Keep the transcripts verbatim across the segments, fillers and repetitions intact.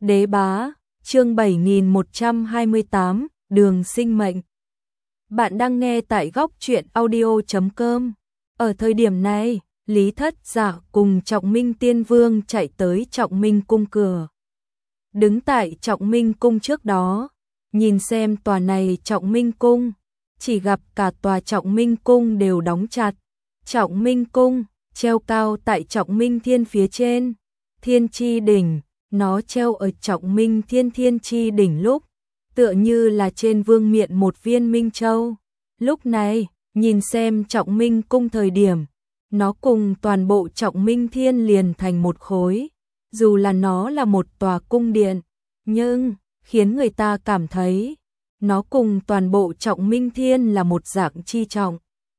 Đế bá, chương bảy nghìn một trăm hai mươi tám, đường sinh mệnh. Bạn đang nghe tại góc truyện audio chấm com. Ở thời điểm này, Lý Thất Dạ cùng Trọng Minh Tiên Vương chạy tới Trọng Minh cung cửa. Đứng tại Trọng Minh cung trước đó, nhìn xem tòa này Trọng Minh cung, chỉ gặp cả tòa Trọng Minh cung đều đóng chặt. Trọng Minh cung treo cao tại Trọng Minh Thiên phía trên, Thiên Chi đỉnh. Nó treo ở Trọng Minh Thiên Thiên Chi đỉnh lúc, tựa như là trên vương miện một viên minh châu. Lúc này, nhìn xem Trọng Minh cung thời điểm, nó cùng toàn bộ Trọng Minh Thiên liền thành một khối. Dù là nó là một tòa cung điện, nhưng khiến người ta cảm thấy nó cùng toàn bộ Trọng Minh Thiên là một dạng chi trọng.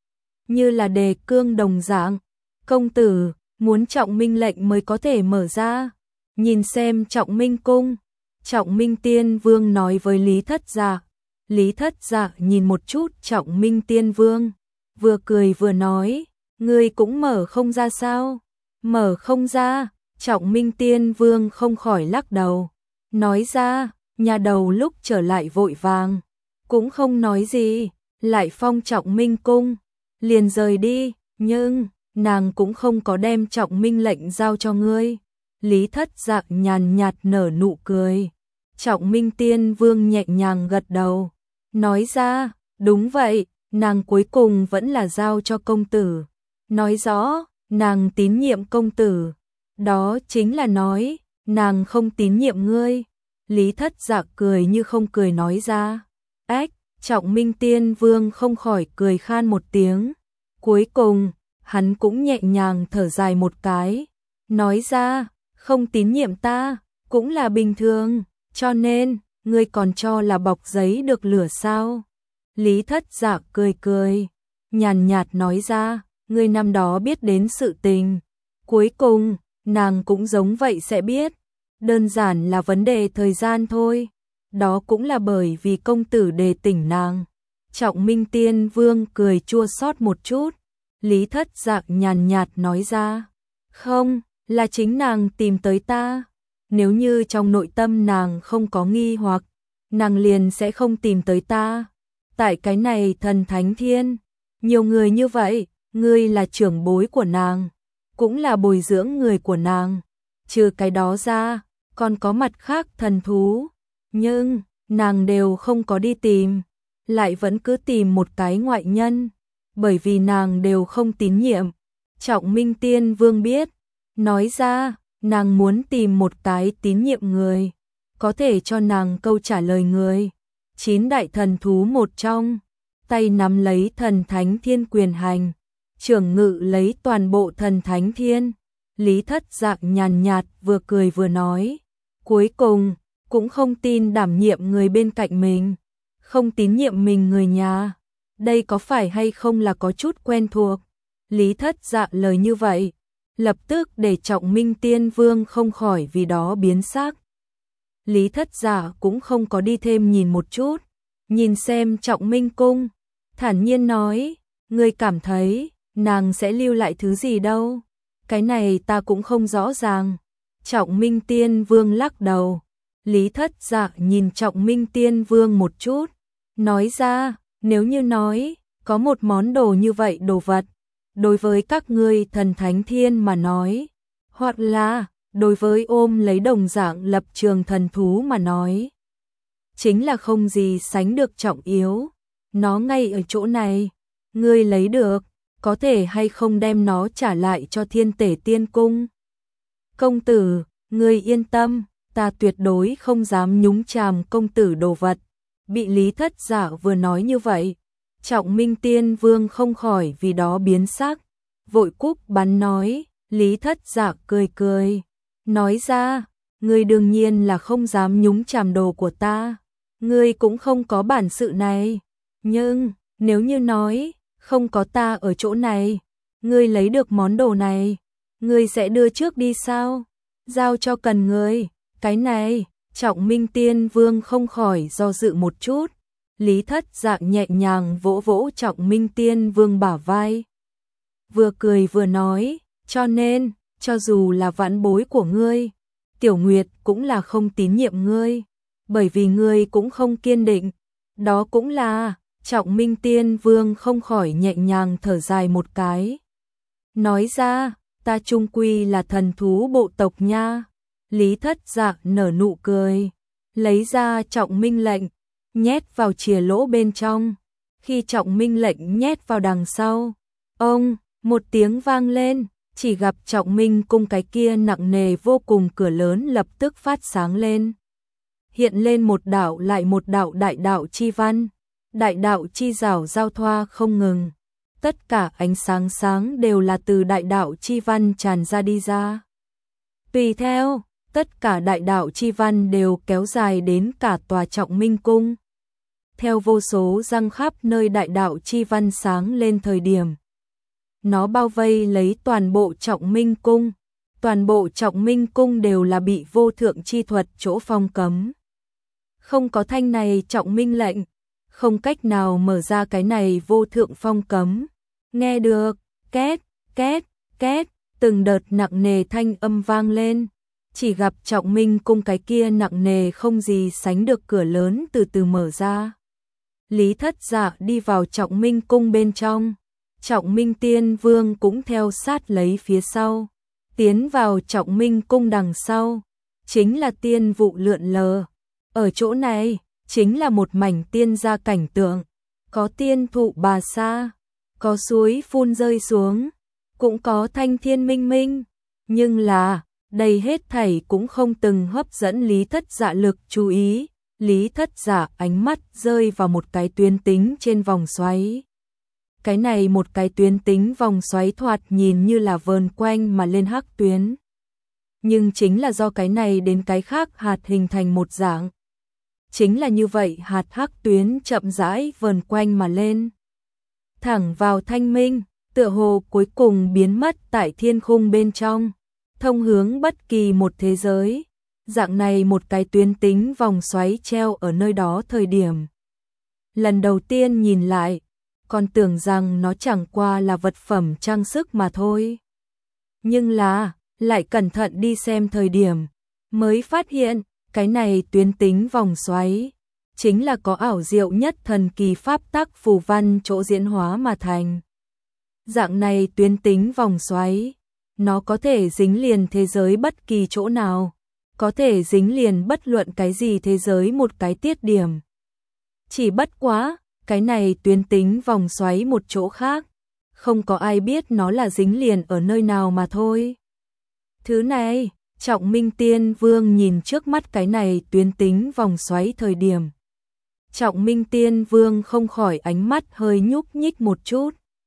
Như là đề cương đồng dạng, công tử muốn Trọng Minh lệnh mới có thể mở ra. Nhìn xem Trọng Minh cung, Trọng Minh Tiên Vương nói với Lý Thất Dạ. Lý Thất Dạ nhìn một chút Trọng Minh Tiên Vương, vừa cười vừa nói, ngươi cũng mở không ra sao? Mở không ra? Trọng Minh Tiên Vương không khỏi lắc đầu, nói ra, nhà đầu lúc trở lại vội vàng, cũng không nói gì, lại phong Trọng Minh cung, liền rời đi, nhưng nàng cũng không có đem Trọng Minh lệnh giao cho ngươi. Lý Thất Dạ nhàn nhạt nở nụ cười. Trọng Minh Tiên Vương nhẹ nhàng gật đầu, nói ra, đúng vậy, nàng cuối cùng vẫn là giao cho công tử. Nói rõ, nàng tín nhiệm công tử. Đó chính là nói, nàng không tín nhiệm ngươi. Lý Thất Dạ cười như không cười nói ra. Ách, Trọng Minh Tiên Vương không khỏi cười khan một tiếng. Cuối cùng, hắn cũng nhẹ nhàng thở dài một cái, nói ra, không tín nhiệm ta, cũng là bình thường, cho nên, ngươi còn cho là bọc giấy được lửa sao? Lý Thất Dạ cười cười, nhàn nhạt nói ra, ngươi năm đó biết đến sự tình. Cuối cùng, nàng cũng giống vậy sẽ biết, đơn giản là vấn đề thời gian thôi. Đó cũng là bởi vì công tử đề tỉnh nàng. Trọng Minh Tiên Vương cười chua xót một chút. Lý Thất Dạ nhàn nhạt nói ra, không, là chính nàng tìm tới ta. Nếu như trong nội tâm nàng không có nghi hoặc, nàng liền sẽ không tìm tới ta. Tại cái này Thần Thánh Thiên, nhiều người như vậy, ngươi là trưởng bối của nàng, cũng là bồi dưỡng người của nàng. Trừ cái đó ra, còn có mặt khác thần thú, nhưng nàng đều không có đi tìm, lại vẫn cứ tìm một cái ngoại nhân, bởi vì nàng đều không tín nhiệm. Trọng Minh Tiên Vương biết, nói ra, nàng muốn tìm một cái tín nhiệm người, có thể cho nàng câu trả lời người. Chín đại thần thú một trong, tay nắm lấy Thần Thánh Thiên quyền hành, trưởng ngự lấy toàn bộ Thần Thánh Thiên. Lý Thất Dạ nhàn nhạt vừa cười vừa nói, cuối cùng, cũng không tin đảm nhiệm người bên cạnh mình, không tín nhiệm mình người nhà. Đây có phải hay không là có chút quen thuộc? Lý Thất Dạ lời như vậy, lập tức để Trọng Minh Tiên Vương không khỏi vì đó biến sắc. Lý Thất Dạ cũng không có đi thêm nhìn một chút, nhìn xem Trọng Minh cung, thản nhiên nói, ngươi cảm thấy, nàng sẽ lưu lại thứ gì đâu? Cái này ta cũng không rõ ràng. Trọng Minh Tiên Vương lắc đầu. Lý Thất Dạ nhìn Trọng Minh Tiên Vương một chút, nói ra, nếu như nói, có một món đồ như vậy đồ vật, đối với các ngươi Thần Thánh Thiên mà nói, hoặc là đối với ôm lấy đồng dạng lập trường thần thú mà nói, chính là không gì sánh được trọng yếu. Nó ngay ở chỗ này, ngươi lấy được, có thể hay không đem nó trả lại cho Thiên Tể Tiên Cung? Công tử, ngươi yên tâm, ta tuyệt đối không dám nhúng chàm công tử đồ vật. Bị Lý Thất Dạ vừa nói như vậy, Trọng Minh Tiên Vương không khỏi vì đó biến sắc, vội cúp bắn nói. Lý Thất Dạ cười cười, nói ra, ngươi đương nhiên là không dám nhúng chàm đồ của ta, ngươi cũng không có bản sự này, nhưng nếu như nói, không có ta ở chỗ này, ngươi lấy được món đồ này, ngươi sẽ đưa trước đi sao? Giao cho cần ngươi, cái này, Trọng Minh Tiên Vương không khỏi do dự một chút. Lý Thất Dạ nhẹ nhàng vỗ vỗ Trọng Minh Tiên Vương bả vai, vừa cười vừa nói, cho nên, cho dù là vãn bối của ngươi, Tiểu Nguyệt cũng là không tín nhiệm ngươi, bởi vì ngươi cũng không kiên định. Đó cũng là, Trọng Minh Tiên Vương không khỏi nhẹ nhàng thở dài một cái. Nói ra, ta chung quy là thần thú bộ tộc nha. Lý Thất Dạ nở nụ cười, lấy ra Trọng Minh lệnh, nhét vào chìa lỗ bên trong. Khi Trọng Minh lệnh nhét vào đằng sau, ông, một tiếng vang lên, chỉ gặp Trọng Minh cung cái kia nặng nề vô cùng cửa lớn lập tức phát sáng lên. Hiện lên một đạo lại một đạo đại đạo chi văn, đại đạo chi rảo giao thoa không ngừng. Tất cả ánh sáng sáng đều là từ đại đạo chi văn tràn ra đi ra. Tùy theo, tất cả đại đạo chi văn đều kéo dài đến cả tòa Trọng Minh cung. Theo vô số răng khắp nơi đại đạo chi văn sáng lên thời điểm, nó bao vây lấy toàn bộ Trọng Minh cung. Toàn bộ Trọng Minh cung đều là bị vô thượng chi thuật chỗ phong cấm. Không có thanh này Trọng Minh lệnh, không cách nào mở ra cái này vô thượng phong cấm. Nghe được, két, két, két, từng đợt nặng nề thanh âm vang lên. Chỉ gặp Trọng Minh cung cái kia nặng nề không gì sánh được cửa lớn từ từ mở ra. Lý Thất Dạ đi vào Trọng Minh cung bên trong. Trọng Minh Tiên Vương cũng theo sát lấy phía sau. Tiến vào Trọng Minh cung đằng sau, chính là tiên vụ lượn lờ. Ở chỗ này, chính là một mảnh tiên gia cảnh tượng. Có tiên thụ bà sa, có suối phun rơi xuống, cũng có thanh thiên minh minh. Nhưng là, đây hết thảy cũng không từng hấp dẫn Lý Thất Dạ lực chú ý. Lý Thất Dạ ánh mắt rơi vào một cái tuyến tính trên vòng xoáy. Cái này một cái tuyến tính vòng xoáy thoạt nhìn như là vờn quanh mà lên hắc tuyến. Nhưng chính là do cái này đến cái khác hạt hình thành một dạng. Chính là như vậy hạt hắc tuyến chậm rãi vờn quanh mà lên. Thẳng vào thanh minh, tựa hồ cuối cùng biến mất tại thiên khung bên trong. Thông hướng bất kỳ một thế giới. Dạng này một cái tuyến tính vòng xoáy treo ở nơi đó thời điểm. Lần đầu tiên nhìn lại, còn tưởng rằng nó chẳng qua là vật phẩm trang sức mà thôi. Nhưng là, lại cẩn thận đi xem thời điểm, mới phát hiện, cái này tuyến tính vòng xoáy, chính là có ảo diệu nhất thần kỳ pháp tắc phù văn chỗ diễn hóa mà thành. Dạng này tuyến tính vòng xoáy, nó có thể dính liền thế giới bất kỳ chỗ nào, có thể dính liền bất luận cái gì thế giới một cái tiết điểm. Chỉ bất quá, cái này tuyến tính vòng xoáy một chỗ khác, không có ai biết nó là dính liền ở nơi nào mà thôi. Thứ này, Trọng Minh Tiên Vương nhìn trước mắt cái này tuyến tính vòng xoáy thời điểm. Trọng Minh Tiên Vương không khỏi ánh mắt hơi nhúc nhích một chút.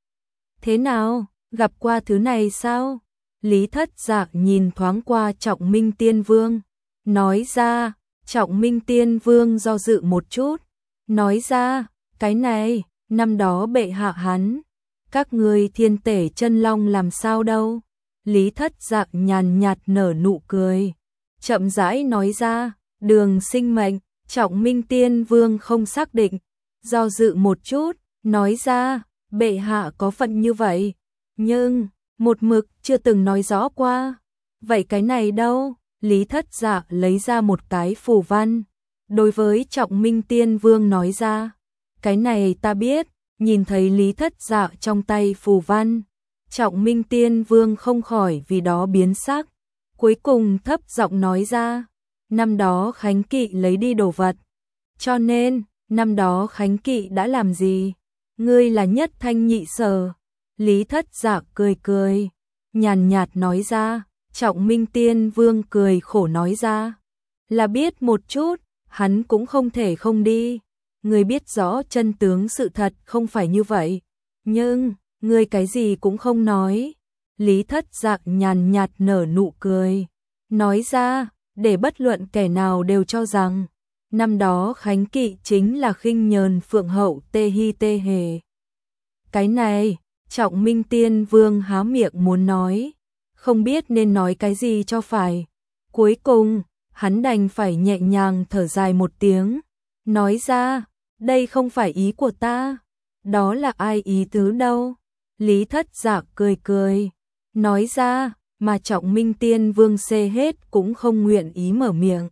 Thế nào, gặp qua thứ này sao? Lý Thất Dạ nhìn thoáng qua Trọng Minh Tiên Vương, nói ra. Trọng Minh Tiên Vương do dự một chút, nói ra, cái này, năm đó bệ hạ hắn, các ngươi thiên tể chân long làm sao đâu? Lý Thất Dạ nhàn nhạt nở nụ cười, chậm rãi nói ra, đường sinh mệnh. Trọng Minh Tiên Vương không xác định, do dự một chút, nói ra, bệ hạ có phận như vậy, nhưng một mực chưa từng nói rõ qua. Vậy cái này đâu? Lý Thất Dạ lấy ra một cái phù văn, đối với Trọng Minh Tiên Vương nói ra, cái này ta biết. Nhìn thấy Lý Thất Dạ trong tay phù văn, Trọng Minh Tiên Vương không khỏi vì đó biến sắc, cuối cùng thấp giọng nói ra, năm đó Khánh Kỵ lấy đi đồ vật, cho nên, năm đó Khánh Kỵ đã làm gì? Ngươi là nhất thanh nhị sở. Lý Thất Dạ cười cười, nhàn nhạt nói ra. Trọng Minh Tiên Vương cười khổ nói ra, là biết một chút, hắn cũng không thể không đi. Ngươi biết rõ chân tướng sự thật không phải như vậy, nhưng ngươi cái gì cũng không nói. Lý Thất Dạ nhàn nhạt nở nụ cười, nói ra, để bất luận kẻ nào đều cho rằng năm đó Khánh Kỵ chính là khinh nhờn Phượng hậu Tê Hi Tê Hề. Cái này, Trọng Minh Tiên Vương há miệng muốn nói, không biết nên nói cái gì cho phải. Cuối cùng, hắn đành phải nhẹ nhàng thở dài một tiếng, nói ra, đây không phải ý của ta. Đó là ai ý tứ đâu? Lý Thất Dạ cười cười, nói ra, mà Trọng Minh Tiên Vương xê hết cũng không nguyện ý mở miệng.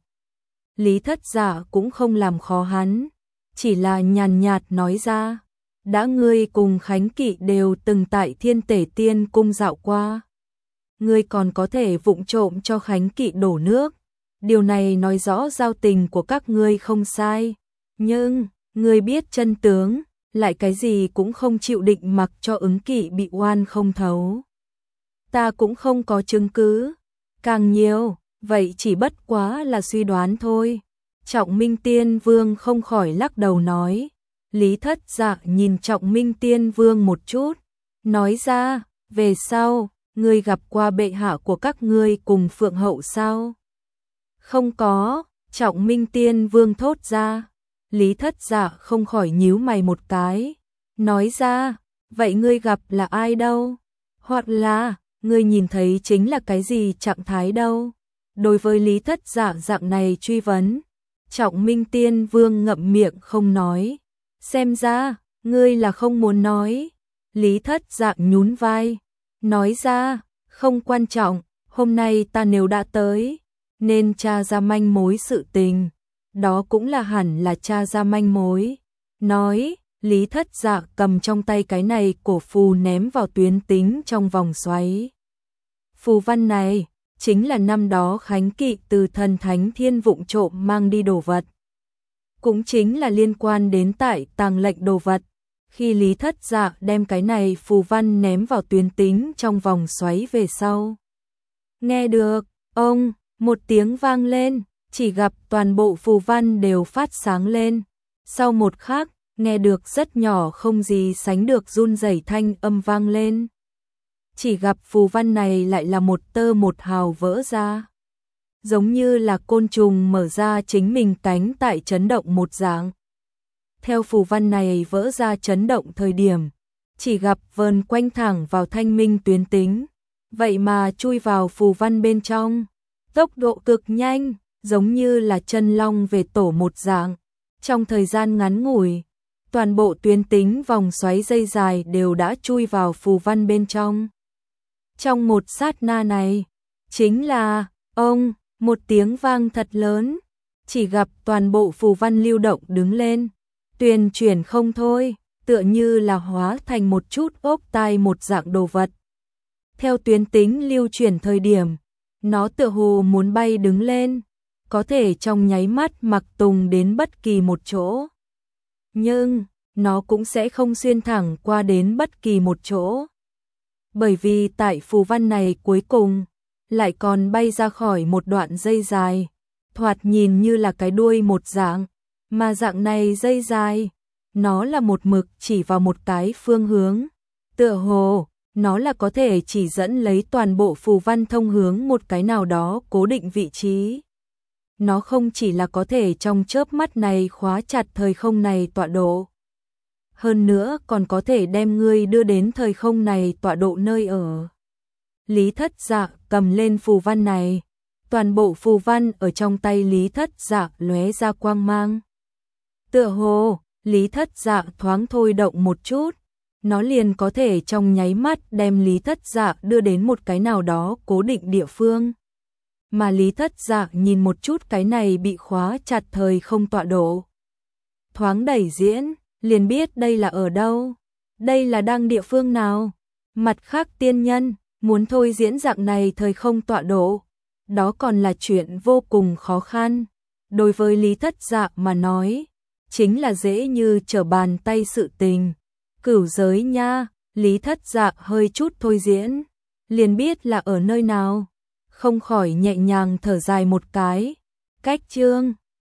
Lý Thất Dạ cũng không làm khó hắn, chỉ là nhàn nhạt nói ra, đã ngươi cùng Khánh Kỵ đều từng tại Thiên Tể Tiên Cung dạo qua. Ngươi còn có thể vụng trộm cho Khánh Kỵ đổ nước, điều này nói rõ giao tình của các ngươi không sai, nhưng, ngươi biết chân tướng, lại cái gì cũng không chịu định mặc cho Ứng Kỵ bị oan không thấu. Ta cũng không có chứng cứ, càng nhiều, vậy chỉ bất quá là suy đoán thôi. Trọng Minh Tiên Vương không khỏi lắc đầu nói. Lý Thất Dạ nhìn Trọng Minh Tiên Vương một chút, nói ra, về sau, ngươi gặp qua bệ hạ của các ngươi cùng Phượng Hậu sao? Không có, Trọng Minh Tiên Vương thốt ra. Lý Thất Dạ không khỏi nhíu mày một cái, nói ra, vậy ngươi gặp là ai đâu? Hoặc là, ngươi nhìn thấy chính là cái gì trạng thái đâu? Đối với Lý Thất Dạ dạng này truy vấn, Trọng Minh Tiên Vương ngậm miệng không nói. Xem ra, ngươi là không muốn nói. Lý Thất Dạ nhún vai, nói ra, không quan trọng, hôm nay ta nếu đã tới, nên tra ra manh mối sự tình. Đó cũng là hẳn là tra ra manh mối. Nói, Lý Thất Dạ cầm trong tay cái này cổ phù ném vào tuyến tính trong vòng xoáy. Phù văn này, chính là năm đó Khánh Kỵ từ thần thánh thiên vụng trộm mang đi đồ vật. Cũng chính là liên quan đến tại tàng lệnh đồ vật. Khi Lý Thất Dạ đem cái này phù văn ném vào tuyến tính trong vòng xoáy về sau. Nghe được, ông, một tiếng vang lên, chỉ gặp toàn bộ phù văn đều phát sáng lên. Sau một khắc, nghe được rất nhỏ không gì sánh được run rẩy thanh âm vang lên. Chỉ gặp phù văn này lại là một tơ một hào vỡ ra. Giống như là côn trùng mở ra chính mình cánh tại chấn động một dạng. Theo phù văn này vỡ ra chấn động thời điểm, chỉ gặp vờn quanh thẳng vào thanh minh tuyến tính. Vậy mà chui vào phù văn bên trong. Tốc độ cực nhanh, giống như là chân long về tổ một dạng. Trong thời gian ngắn ngủi, toàn bộ tuyến tính vòng xoáy dây dài đều đã chui vào phù văn bên trong. Trong một sát na này, chính là, ông, một tiếng vang thật lớn, chỉ gặp toàn bộ phù văn lưu động đứng lên, tuyền chuyển không thôi, tựa như là hóa thành một chút ốc tai một dạng đồ vật. Theo tuyến tính lưu chuyển thời điểm, nó tựa hồ muốn bay đứng lên, có thể trong nháy mắt mặc tùng đến bất kỳ một chỗ. Nhưng, nó cũng sẽ không xuyên thẳng qua đến bất kỳ một chỗ. Bởi vì tại phù văn này cuối cùng, lại còn bay ra khỏi một đoạn dây dài, thoạt nhìn như là cái đuôi một dạng, mà dạng này dây dài, nó là một mực chỉ vào một cái phương hướng. Tựa hồ, nó là có thể chỉ dẫn lấy toàn bộ phù văn thông hướng một cái nào đó cố định vị trí. Nó không chỉ là có thể trong chớp mắt này khóa chặt thời không này tọa độ. Hơn nữa còn có thể đem ngươi đưa đến thời không này tọa độ nơi ở. Lý Thất Dạ cầm lên phù văn này. Toàn bộ phù văn ở trong tay Lý Thất Dạ lóe ra quang mang. Tựa hồ, Lý Thất Dạ thoáng thôi động một chút. Nó liền có thể trong nháy mắt đem Lý Thất Dạ đưa đến một cái nào đó cố định địa phương. Mà Lý Thất Dạ nhìn một chút cái này bị khóa chặt thời không tọa độ. Thoáng đẩy diễn, liền biết đây là ở đâu. Đây là đang địa phương nào. Mặt khác tiên nhân, muốn thôi diễn dạng này thời không tọa độ. Đó còn là chuyện vô cùng khó khăn. Đối với Lý Thất Dạ mà nói, chính là dễ như trở bàn tay sự tình. Cửu giới nha, Lý Thất Dạ hơi chút thôi diễn, liền biết là ở nơi nào. Không khỏi nhẹ nhàng thở dài một cái. Cách chương